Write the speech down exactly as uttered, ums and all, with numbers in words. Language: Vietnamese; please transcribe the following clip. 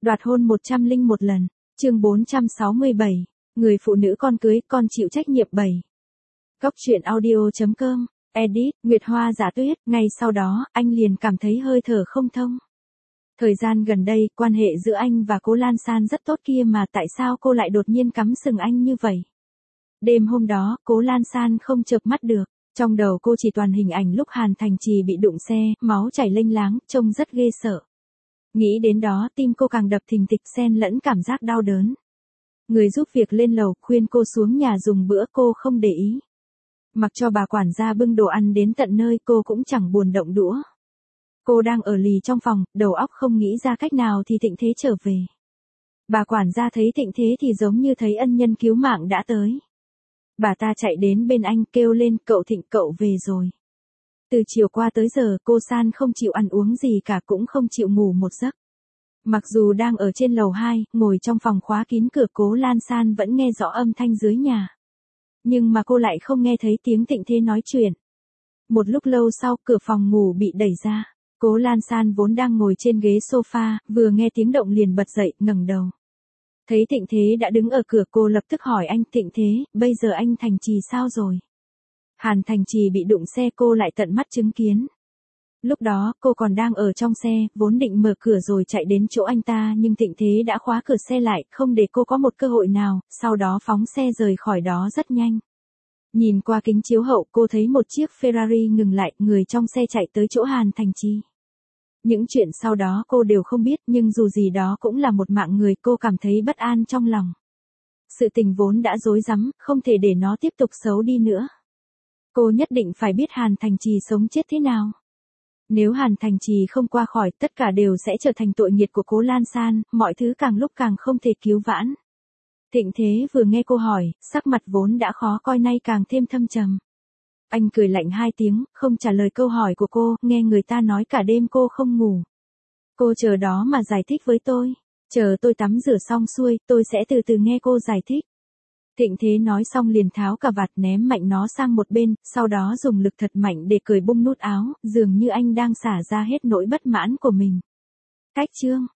Đoạt hôn một trăm lẻ một lần, chương bốn trăm sáu mươi bảy, người phụ nữ con cưới, con chịu trách nhiệm bảy. Góc truyện audio chấm com, edit, Nguyệt Hoa Giả Tuyết, ngay sau đó, anh liền cảm thấy hơi thở không thông. Thời gian gần đây, quan hệ giữa anh và cô Lan San rất tốt kia mà tại sao cô lại đột nhiên cắm sừng anh như vậy? Đêm hôm đó, cố Lan San không chợp mắt được, trong đầu cô chỉ toàn hình ảnh lúc Hàn Thành Trì bị đụng xe, máu chảy lênh láng, trông rất ghê sợ. Nghĩ đến đó tim cô càng đập thình thịch xen lẫn cảm giác đau đớn. Người giúp việc lên lầu khuyên cô xuống nhà dùng bữa cô không để ý. Mặc cho bà quản gia bưng đồ ăn đến tận nơi cô cũng chẳng buồn động đũa. Cô đang ở lì trong phòng, đầu óc không nghĩ ra cách nào thì Thịnh Thế trở về. Bà quản gia thấy Thịnh Thế thì giống như thấy ân nhân cứu mạng đã tới. Bà ta chạy đến bên anh kêu lên, cậu Thịnh, cậu về rồi. Từ chiều qua tới giờ cô San không chịu ăn uống gì cả cũng không chịu ngủ một giấc. Mặc dù đang ở trên lầu hai, ngồi trong phòng khóa kín cửa, cố Lan San vẫn nghe rõ âm thanh dưới nhà. Nhưng mà cô lại không nghe thấy tiếng Thịnh Thế nói chuyện. Một lúc lâu sau cửa phòng ngủ bị đẩy ra. Cố Lan San vốn đang ngồi trên ghế sofa, vừa nghe tiếng động liền bật dậy, ngẩng đầu. Thấy Thịnh Thế đã đứng ở cửa cô lập tức hỏi anh, Thịnh Thế, bây giờ anh Thành Trì sao rồi? Hàn Thành Trì bị đụng xe cô lại tận mắt chứng kiến. Lúc đó cô còn đang ở trong xe, vốn định mở cửa rồi chạy đến chỗ anh ta nhưng Thịnh Thế đã khóa cửa xe lại, không để cô có một cơ hội nào, sau đó phóng xe rời khỏi đó rất nhanh. Nhìn qua kính chiếu hậu cô thấy một chiếc Ferrari ngừng lại, người trong xe chạy tới chỗ Hàn Thành Trì. Những chuyện sau đó cô đều không biết nhưng dù gì đó cũng là một mạng người, cô cảm thấy bất an trong lòng. Sự tình vốn đã rối rắm, không thể để nó tiếp tục xấu đi nữa. Cô nhất định phải biết Hàn Thành Trì sống chết thế nào. Nếu Hàn Thành Trì không qua khỏi, tất cả đều sẽ trở thành tội nghiệt của cố Lan San, mọi thứ càng lúc càng không thể cứu vãn. Thịnh Thế vừa nghe cô hỏi, sắc mặt vốn đã khó coi nay càng thêm thâm trầm. Anh cười lạnh hai tiếng, không trả lời câu hỏi của cô, nghe người ta nói cả đêm cô không ngủ. Cô chờ đó mà giải thích với tôi. Chờ tôi tắm rửa xong xuôi, tôi sẽ từ từ nghe cô giải thích. Thịnh Thế nói xong liền tháo cà vạt ném mạnh nó sang một bên, sau đó dùng lực thật mạnh để cởi bung nút áo, dường như anh đang xả ra hết nỗi bất mãn của mình. Cách chương